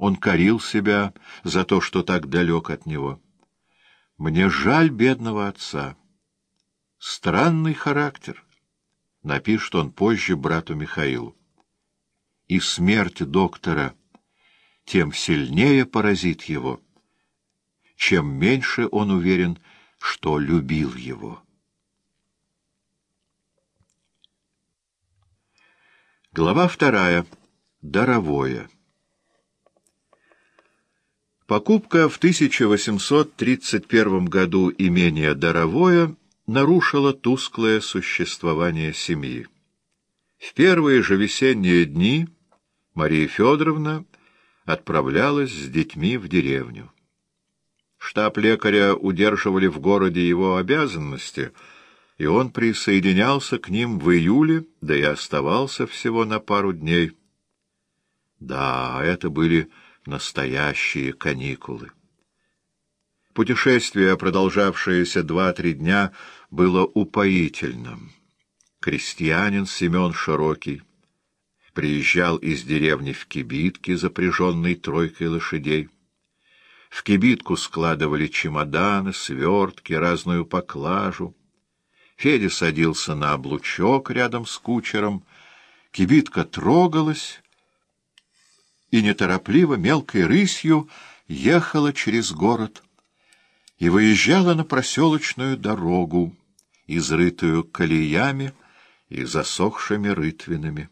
Он корил себя за то, что так далек от него. «Мне жаль бедного отца. Странный характер», — напишет он позже брату Михаилу. И смерть доктора тем сильнее поразит его, чем меньше он уверен, что любил его. Глава 2. Даровое. Покупка в 1831 году имения Даровое нарушила тусклое существование семьи. В первые же весенние дни Мария Федоровна отправлялась с детьми в деревню. Штаб лекаря удерживали в городе его обязанности, и он присоединялся к ним в июле, да и оставался всего на пару дней. Да, это были настоящие каникулы. Путешествие, продолжавшееся 2-3 дня, было упоительным. Крестьянин Семен Широкий приезжал из деревни в кибитке, запряженной 3 лошадей. В кибитку складывали чемоданы, свертки, разную поклажу. Федя садился на облучок рядом с кучером. Кибитка трогалась и неторопливо мелкой рысью ехала через город и выезжала на проселочную дорогу, изрытую колеями и засохшими рытвинами.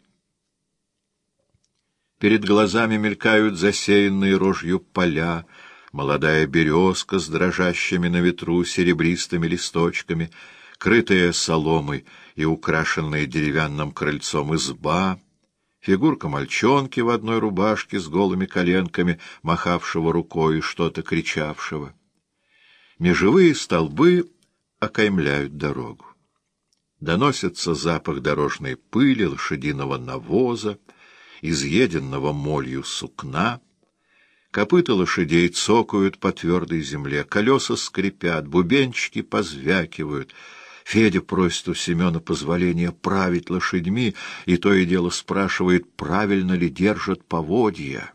Перед глазами мелькают засеянные рожью поля, молодая березка с дрожащими на ветру серебристыми листочками, крытая соломой и украшенная деревянным крыльцом изба, фигурка мальчонки в одной рубашке с голыми коленками, махавшего рукой и что-то кричавшего. Межевые столбы окаймляют дорогу. Доносится запах дорожной пыли, лошадиного навоза, изъеденного молью сукна. Копыта лошадей цокают по твердой земле, колеса скрипят, бубенчики позвякивают. Федя просит у Семена позволения править лошадьми, и то и дело спрашивает, правильно ли держат поводья.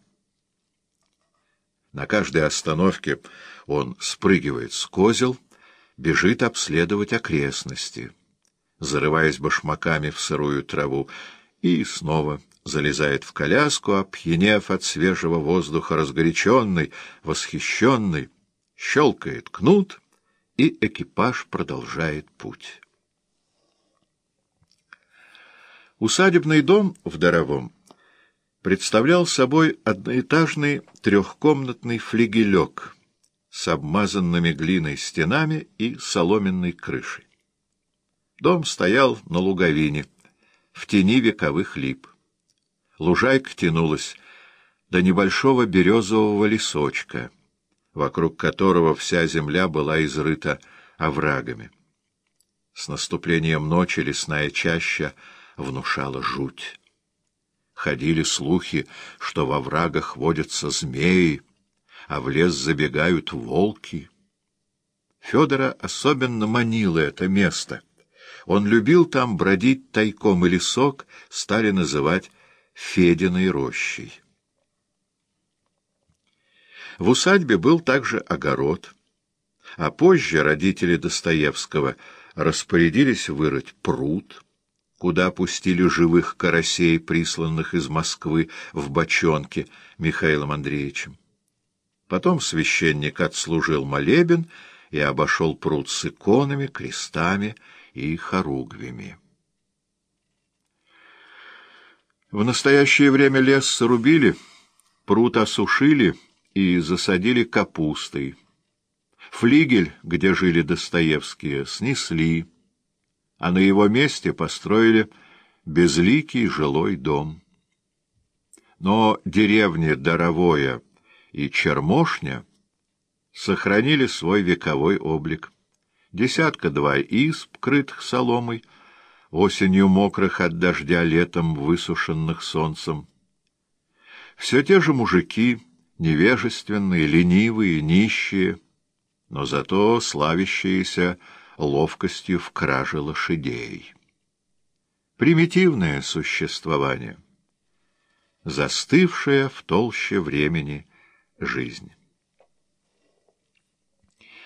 На каждой остановке он спрыгивает с козел, бежит обследовать окрестности, зарываясь башмаками в сырую траву, и снова залезает в коляску, опьянев от свежего воздуха, разгоряченный, восхищенный, щелкает кнут, и экипаж продолжает путь. Усадебный дом в Даровом представлял собой одноэтажный трехкомнатный флигелек с обмазанными глиной стенами и соломенной крышей. Дом стоял на луговине, в тени вековых лип. Лужайка тянулась до небольшого березового лесочка, вокруг которого вся земля была изрыта оврагами. С наступлением ночи лесная чаща внушала жуть. Ходили слухи, что во оврагах водятся змеи, а в лес забегают волки. Федора особенно манило это место. Он любил там бродить тайком, и лесок стали называть Фединой рощей. В усадьбе был также огород, а позже родители Достоевского распорядились вырыть пруд, куда пустили живых карасей, присланных из Москвы в бочонке Михаилом Андреевичем. Потом священник отслужил молебен и обошел пруд с иконами, крестами и хоругвями. В настоящее время лес срубили, пруд осушили и засадили капустой. Флигель, где жили Достоевские, снесли, а на его месте построили безликий жилой дом. Но деревни Даровое и Чермошня сохранили свой вековой облик. 10-2 изб, крытых соломой, осенью мокрых от дождя, летом высушенных солнцем. Все те же мужики, невежественные, ленивые, нищие, но зато славящиеся ловкостью в краже лошадей. Примитивное существование. застывшая в толще времени жизнь.